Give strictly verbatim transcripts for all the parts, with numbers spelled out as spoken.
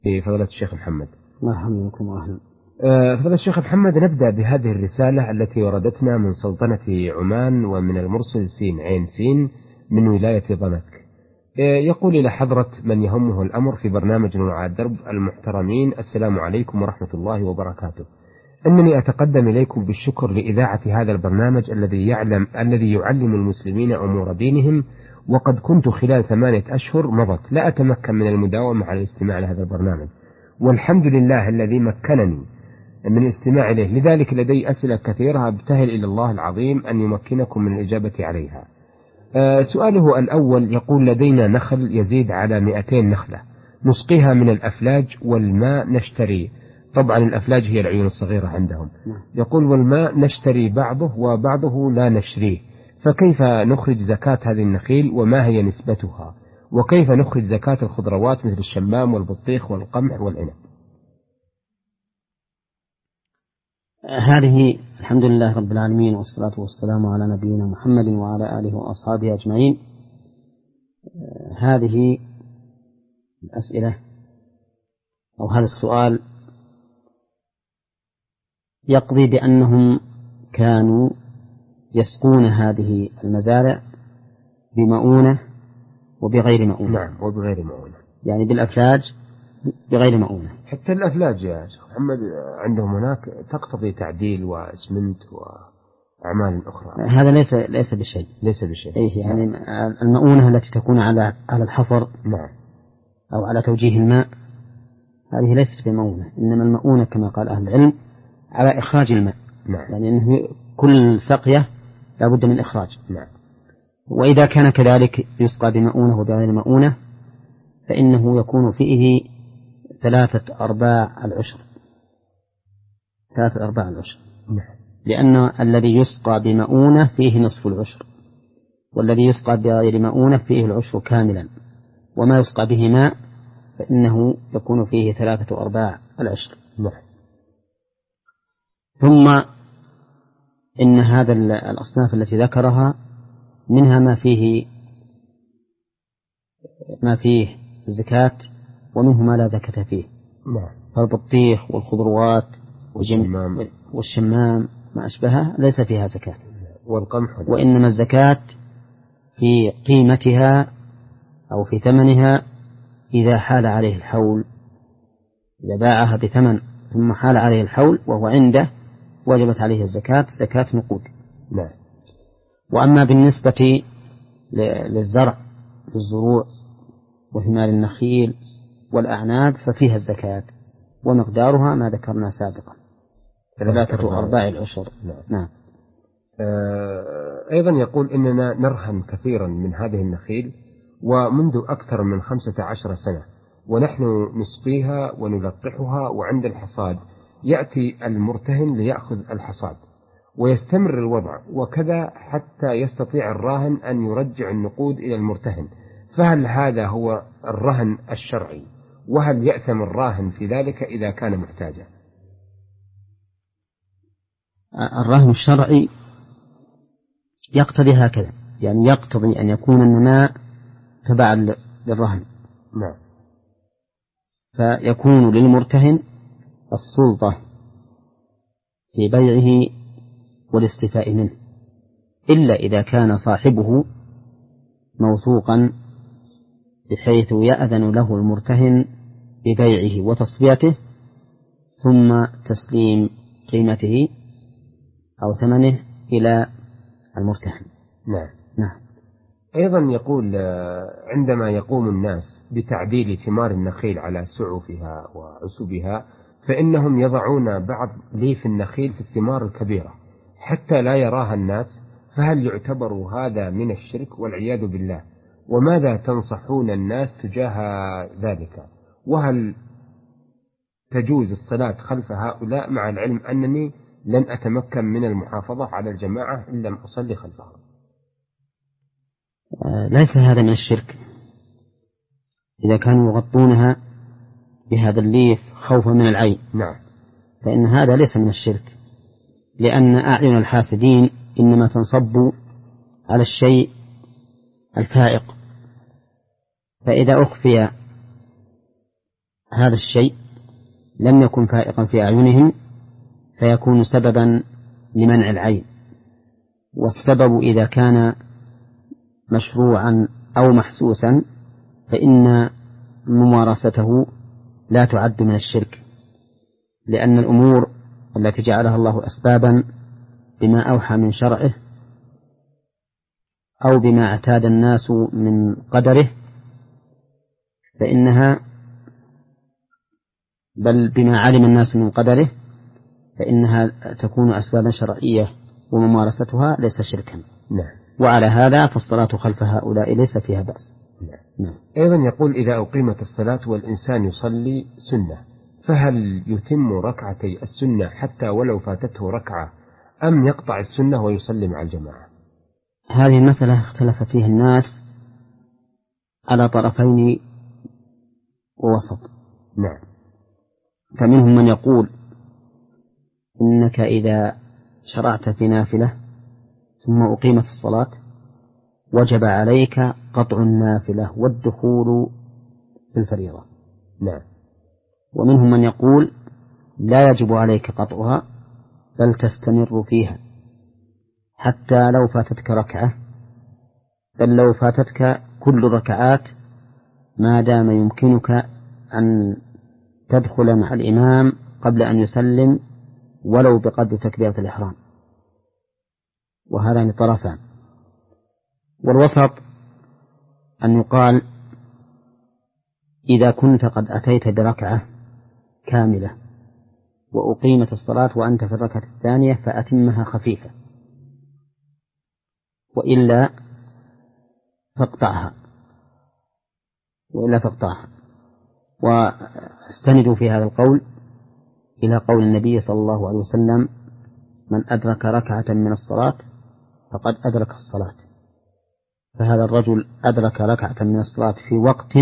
بفضيلة الشيخ محمد. مرحبا بكم وأهلا. فضيلة الشيخ محمد، نبدأ بهذه الرسالة التي وردتنا من سلطنة عمان ومن المرسل سين عين سين من ولاية ضمك. يقول إلى حضرة من يهمه الأمر في برنامج نوع الدرب المحترمين: السلام عليكم ورحمة الله وبركاته. إنني أتقدم إليكم بالشكر لإذاعة هذا البرنامج الذي يعلم الذي يعلم المسلمين أمور دينهم، وقد كنت خلال ثمانية أشهر مضت لا أتمكن من المداومة على الاستماع لهذا البرنامج، والحمد لله الذي مكنني من الاستماع إليه. لذلك لدي أسئلة كثيرة أبتهل إلى الله العظيم أن يمكنكم من الإجابة عليها. أه سؤاله الأول يقول: لدينا نخل يزيد على مئتين نخلة، نسقيها من الأفلاج والماء نشتريه. طبعا الأفلاج هي العيون الصغيرة عندهم. يقول: والماء نشتري بعضه وبعضه لا نشريه، فكيف نخرج زكاة هذه النخيل وما هي نسبتها؟ وكيف نخرج زكاة الخضروات مثل الشمام والبطيخ والقمح والعنب؟ هذه الحمد لله رب العالمين، والصلاة والسلام على نبينا محمد وعلى آله وأصحابه أجمعين. هذه الأسئلة أو هذا السؤال يقضي بأنهم كانوا يسقون هذه المزارع بمؤونة وبغير مؤونة. نعم، وبغير مؤونة، يعني بالأفلاج بغير مؤونة. حتى الأفلاج يا شيخ محمد عندهم هناك تقتضي تعديل وإسمنت وأعمال أخرى. هذا ليس ليس بشيء ليس بشيء إيه يعني نعم. المؤونة التي تكون على على الحفر نعم. أو على توجيه الماء هذه ليست بمؤونة، إنما المؤونة كما قال أهل العلم على إخراج الماء. نعم. يعني أنه كل سقية لابد من إخراج. نعم. وإذا كان كذلك يسقى بمؤونة وبغير مؤونة فإنه يكون فيه ثلاثة أرباع العشر. ثلاثة أرباع العشر. نعم. لأن الذي يسقى بمؤونة فيه نصف العشر، والذي يسقى بغير مؤونة فيه العشر كاملا، وما يسقى به ماء فإنه يكون فيه ثلاثة أرباع العشر. نعم. ثم إن هذا الأصناف التي ذكرها منها ما فيه ما فيه زكاة ومنه ما لا زكاة فيه. نعم. فالبطيخ والخضروات والشمام والشمام ما أشبهها ليس فيها زكاة. والقمح. وإنما الزكاة في قيمتها أو في ثمنها إذا حال عليه الحول. إذا باعها بثمن ثم حال عليه الحول وهو عنده وجبت عليه الزكاة زكاة نقود. نعم. وأما بالنسبة للزرع للزروع وثمار النخيل والأعناب ففيها الزكاة ومقدارها ما ذكرنا سابقا ثلاثة أرباع العشر. نعم. نعم. آه أيضا يقول: إننا نرهن كثيرا من هذه النخيل ومنذ أكثر من خمسة عشر سنة، ونحن نسقيها ونلقحها، وعند الحصاد يأتي المرتهن ليأخذ الحصاد ويستمر الوضع وكذا حتى يستطيع الراهن أن يرجع النقود إلى المرتهن. فهل هذا هو الرهن الشرعي؟ وهل يأثم الراهن في ذلك إذا كان محتاجا؟ الرهن الشرعي يقتضي هكذا، يعني يقتضي أن يكون النماء تبعا للرهن. نعم. فيكون للمرتهن السلطة في بيعه والاستفاء منه، إلا إذا كان صاحبه موثوقا بحيث يأذن له المرتهن ببيعه وتصفيته ثم تسليم قيمته أو ثمنه إلى المرتهن. نعم. نعم. أيضا يقول: عندما يقوم الناس بتعديل ثمار النخيل على سعفها وعسبها فإنهم يضعون بعض ليف النخيل في الثمار الكبيرة حتى لا يراها الناس، فهل يعتبر هذا من الشرك والعياذ بالله؟ وماذا تنصحون الناس تجاه ذلك؟ وهل تجوز الصلاة خلف هؤلاء مع العلم أنني لن أتمكن من المحافظة على الجماعة إن لم أصلي خلفهم؟ ليس هذا من الشرك إذا كانوا يغطونها بهذا الليف خوفا من العين. نعم. فإن هذا ليس من الشرك، لأن أعين الحاسدين إنما تنصب على الشيء الفائق، فإذا أخفي هذا الشيء لم يكن فائقا في أعينهم فيكون سببا لمنع العين. والسبب إذا كان مشروعا أو محسوسا فإن ممارسته لا تعد من الشرك، لأن الأمور التي جعلها الله أسبابا بما أوحى من شرعه أو بما اعتاد الناس من قدره فإنها بل بما علم الناس من قدره فإنها تكون أسبابا شرعية وممارستها ليس شركا. نعم. وعلى هذا فالصلاة خلف هؤلاء ليس فيها بأس. نعم. نعم. أيضا يقول إذا أقيمت الصلاة والإنسان يصلي سنة فهل يتم ركعتي السنة حتى ولو فاتته ركعة أم يقطع السنة ويصلي مع الجماعة؟ هذه المسألة اختلف فيها الناس على طرفين ووسط. نعم. فمنهم من يقول إنك إذا شرعت في نافلة ثم أقيمت الصلاة وجب عليك قطع النافلة والدخول في الفريضة. نعم. ومنهم من يقول لا يجب عليك قطعها بل تستمر فيها حتى لو فاتتك ركعة، بل لو فاتتك كل ركعات ما دام يمكنك أن تدخل مع الإمام قبل أن يسلم ولو بقدر تكبيرة الإحرام. وهذان طرفان. والوسط أن يقال إذا كنت قد أتيت بركعة كاملة وأقيمت الصلاة وأنت في الركعة الثانية فأتمها خفيفة، وإلا فاقطعها وإلا فاقطعها واستندوا في هذا القول إلى قول النبي صلى الله عليه وسلم من أدرك ركعة من الصلاة فقد أدرك الصلاة. فهذا الرجل أدرك ركعة من الصلاة في وقت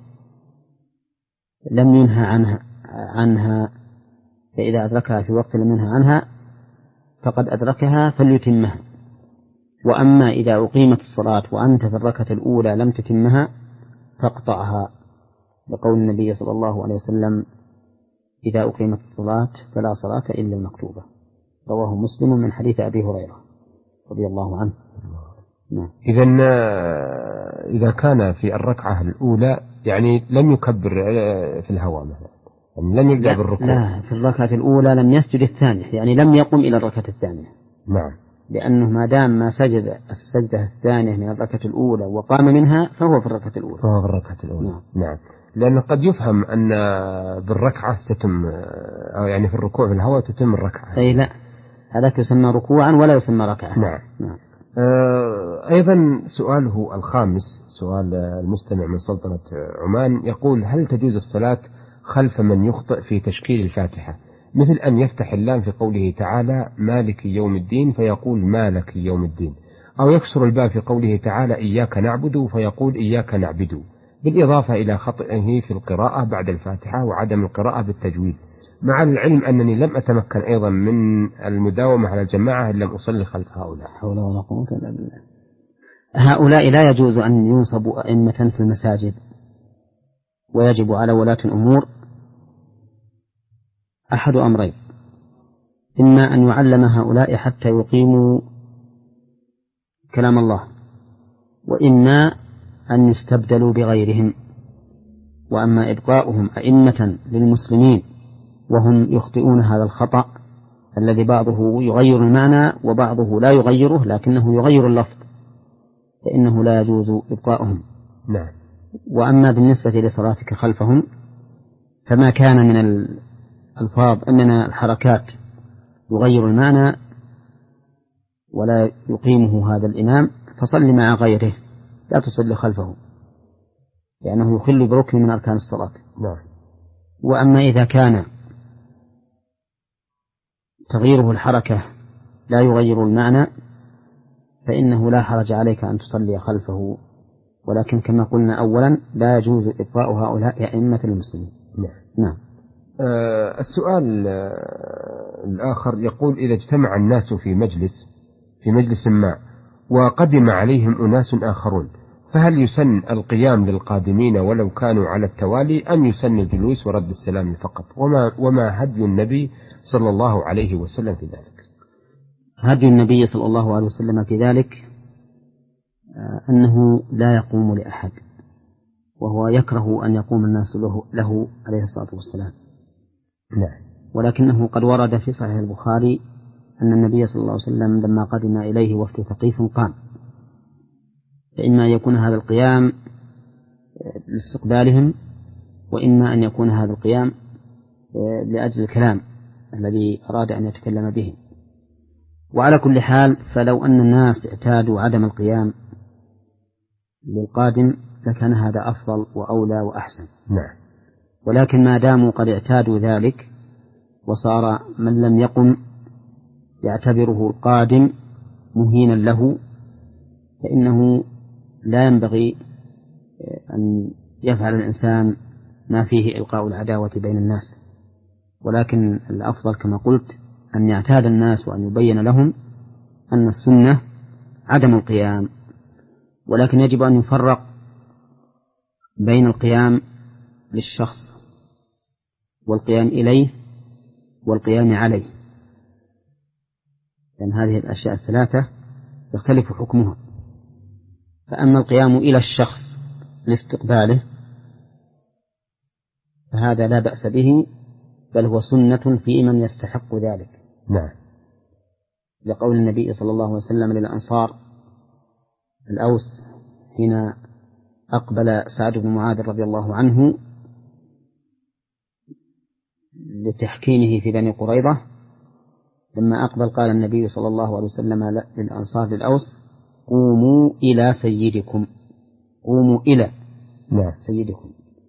لم ينهى عنها عنها فإذا أدركها في وقت لم ينهى عنها فقد أدركها فليتمها. وأما إذا أقيمت الصلاة وأنت في الركعة الأولى لم تتمها فاقطعها، لقول النبي صلى الله عليه وسلم إذا أقيمت الصلاة فلا صلاة إلا المكتوبة، رواه مسلم من حديث أبي هريرة رضي الله عنه. نعم. إذن إذا كان في الركعة الأولى يعني لم يكبر في الهواء مثلا، يعني لم يبدأ بالركوع. لا، في الركعة الأولى لم يسجد الثانية، يعني لم يقم إلى الركعة الثانية. نعم. لأنه ما دام ما سجد السجدة الثانية من الركعة الأولى وقام منها فهو في الركعة الأولى. فهو في الركعة الأولى. نعم. نعم. لأنه قد يفهم أن بالركعة تتم، أو يعني في الركوع في الهواء تتم الركعة. أي لا، هذا يسمى ركوعا ولا يسمى ركعة. نعم. نعم. آه أيضا سؤاله الخامس، سؤال المستمع من سلطنة عمان، يقول هل تجوز الصلاة خلف من يخطئ في تشكيل الفاتحة، مثل أن يفتح اللام في قوله تعالى مالك يوم الدين فيقول مالك يوم الدين، أو يكسر الباء في قوله تعالى إياك نعبد فيقول إياك نعبد، بالإضافة إلى خطئه في القراءة بعد الفاتحة وعدم القراءة بالتجويد، مع العلم أنني لم أتمكن أيضا من المداومة على الجماعة إن لم أصلي خلف هؤلاء. حول ولا قوة إلا بالله. هؤلاء لا يجوز أن ينصبوا أئمة في المساجد، ويجب على ولاة الأمور أحد أمرين: إما أن يعلم هؤلاء حتى يقيموا كلام الله، وإما أن يستبدلوا بغيرهم. وأما إبقاؤهم أئمة للمسلمين وهم يخطئون هذا الخطأ الذي بعضه يغير المعنى وبعضه لا يغيره لكنه يغير اللفظ، فإنه لا يجوز إبقاؤهم. نعم. وأما بالنسبة لصلاتك خلفهم فما كان من الألفاظ من الحركات يغير المعنى ولا يقيمه هذا الإمام فصل مع غيره، لا تصلي خلفه، لأنه يخل بركن من أركان الصلاة. نعم. وأما إذا كان تغييره الحركة لا يغير المعنى فإنه لا حرج عليك أن تصلي خلفه، ولكن كما قلنا أولا لا يجوز إبقاء هؤلاء أئمة المسلمين. نعم. نعم. آه السؤال آه الآخر يقول إذا اجتمع الناس في مجلس في مجلس ما وقدم عليهم أناس آخرون فهل يسن القيام للقادمين ولو كانوا على التوالي أم يسن الجلوس ورد السلام فقط؟ وما, وما هدي النبي صلى الله عليه وسلم في ذلك؟ هدي النبي صلى الله عليه وسلم في ذلك أنه لا يقوم لأحد، وهو يكره أن يقوم الناس له, له عليه الصلاة والسلام. نعم. ولكنه قد ورد في صحيح البخاري أن النبي صلى الله عليه وسلم لما قدم إليه وفد ثقيف قام، فإما أن يكون هذا القيام لاستقبالهم، وإما أن يكون هذا القيام لأجل الكلام الذي أراد أن يتكلم به. وعلى كل حال فلو أن الناس اعتادوا عدم القيام للقادم لكان هذا أفضل وأولى وأحسن. نعم. ولكن ما داموا قد اعتادوا ذلك وصار من لم يقم يعتبره القادم مهينا له، فإنه لا ينبغي أن يفعل الإنسان ما فيه إلقاء العداوة بين الناس، ولكن الأفضل كما قلت أن يعتاد الناس وأن يبين لهم أن السنة عدم القيام. ولكن يجب أن يفرق بين القيام للشخص والقيام إليه والقيام عليه، لأن هذه الأشياء الثلاثة يختلف حكمها. فأما القيام إلى الشخص لاستقباله فهذا لا بأس به، بل هو سنة في من يستحق ذلك. نعم. لقول النبي صلى الله عليه وسلم للأنصار الأوس حين أقبل سعد بن معاذ رضي الله عنه لتحكيمه في بني قريظة، لما أقبل قال النبي صلى الله عليه وسلم للأنصار للأوس: قوموا إلى سيدكم، قوموا إلى سيدكم.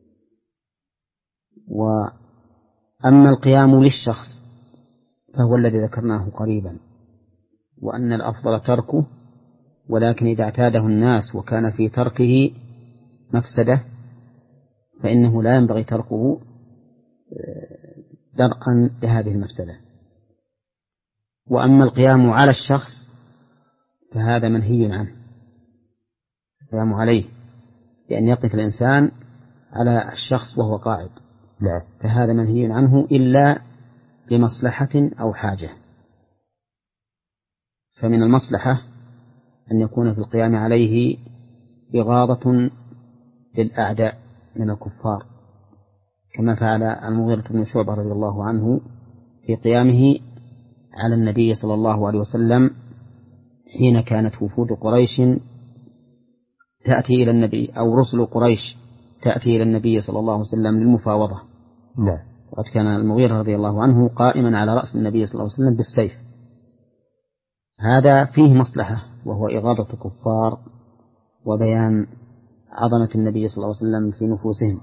وأما القيام للشخص فهو الذي ذكرناه قريبا، وأن الأفضل تركه، ولكن إذا اعتاده الناس وكان في تركه مفسدة فإنه لا ينبغي تركه درءا لهذه المفسدة. وأما القيام على الشخص فهذا منهي عنه، القيام عليه بأن يقف الإنسان على الشخص وهو قاعد، نعم. فهذا منهي عنه إلا لمصلحة أو حاجة. فمن المصلحة أن يكون في القيام عليه إغاظة للأعداء من الكفار، كما فعل المغيرة بن شعبة رضي الله عنه في قيامه على النبي صلى الله عليه وسلم حين كانت وفود قريش تأتي إلى النبي، أو رسل قريش تأتي إلى النبي صلى الله عليه وسلم للمفاوضة. نعم. وقد كان المغيرة رضي الله عنه قائما على رأس النبي صلى الله عليه وسلم بالسيف. هذا فيه مصلحة، وهو إغاظة الكفار وبيان عظمة النبي صلى الله عليه وسلم في نفوسهم.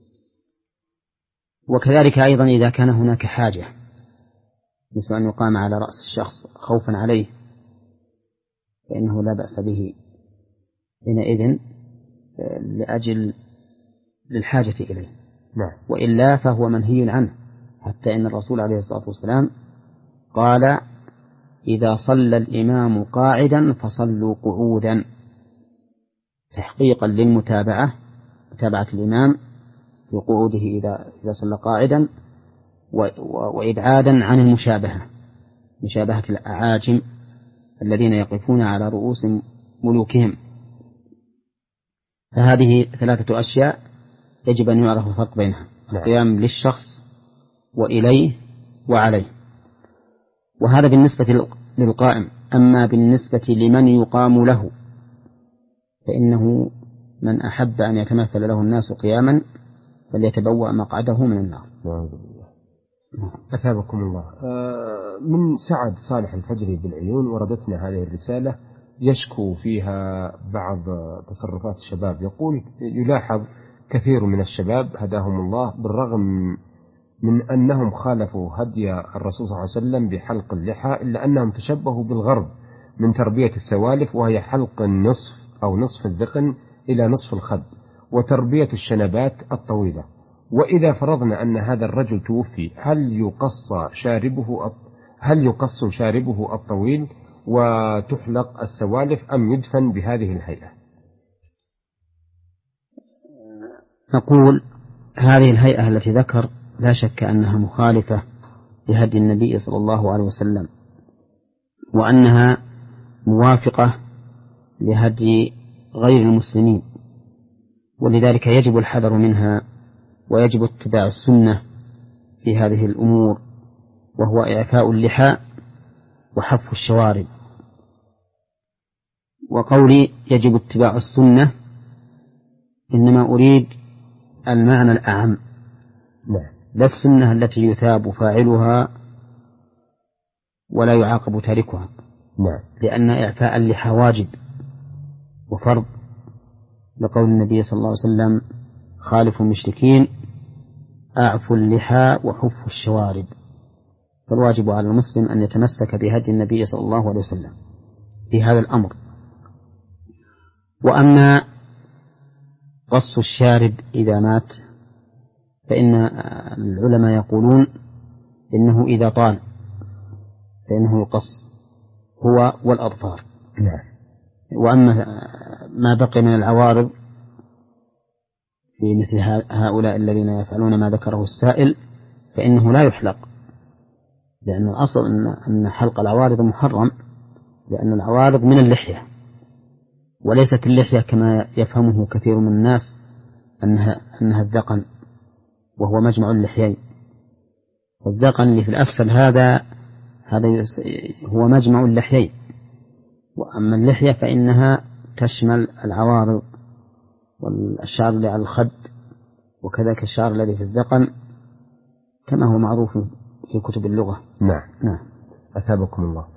وكذلك أيضا إذا كان هناك حاجة، مثل أن يقام على رأس الشخص خوفا عليه، فإنه لا بأس به حينئذ لأجل للحاجة إليه. نعم. وإلا فهو منهي عنه، حتى إن الرسول عليه الصلاة والسلام قال: إذا صلى الإمام قاعدا فصلوا قعودا، تحقيقا للمتابعة، متابعة الإمام في قعوده إذا إذا صلى قاعدا، وإبعادا عن المشابهة، مشابهة الأعاجم الذين يقفون على رؤوس ملوكهم. فهذه ثلاثة أشياء يجب أن يعرف الفرق بينها: القيام للشخص وإليه وعليه. وهذا بالنسبة للقائم. أما بالنسبة لمن يقام له فإنه من أحب أن يتمثل له الناس قياما فليتبوأ مقعده من النار. أثابكم الله. من سعد صالح الفجري بالعيون وردتنا هذه الرسالة يشكو فيها بعض تصرفات الشباب. يقول: يلاحظ كثير من الشباب هداهم الله بالرغم من أنهم خالفوا هدي الرسول صلى الله عليه وسلم بحلق اللحى، إلا أنهم تشبهوا بالغرب من تربية السوالف، وهي حلق النصف أو نصف الذقن إلى نصف الخد، وتربية الشنبات الطويلة. وإذا فرضنا أن هذا الرجل توفي، هل يقص شاربه هل يقص شاربه الطويل وتحلق السوالف، أم يدفن بهذه الهيئة؟ نقول هذه الهيئة التي ذكر لا شك أنها مخالفة لهدي النبي صلى الله عليه وسلم، وأنها موافقة لهدي غير المسلمين، ولذلك يجب الحذر منها، ويجب اتباع السنة في هذه الأمور، وهو إعفاء اللحى وحف الشوارب. وقولي يجب اتباع السنة إنما أريد المعنى الأعم، لا السنة التي يثاب فاعلها ولا يعاقب تاركها، لأن إعفاء اللحى واجب وفرض، لقول النبي صلى الله عليه وسلم خالف المشركين أعفوا اللحى وحفوا الشوارب. فالواجب على المسلم أن يتمسك بهدي النبي صلى الله عليه وسلم في هذا الأمر. وأما قص الشارب إذا مات فإن العلماء يقولون إنه إذا طال فإنه يقص هو والأظفار. وأما ما بقي من العوارض في مثل هؤلاء الذين يفعلون ما ذكره السائل فإنه لا يحلق، لأن الأصل أن حلق العوارض محرم، لأن العوارض من اللحية، وليست اللحية كما يفهمه كثير من الناس أنها, أنها الذقن، وهو مجمع اللحيين. والذقن اللي في الأسفل هذا هذا هو مجمع اللحيين، وأما اللحية فإنها تشمل العوارض والشعر اللي على الخد، وكذلك الشعر الذي في الذقن كما هو معروف في كتب اللغة. نعم. نعم. أثابكم الله.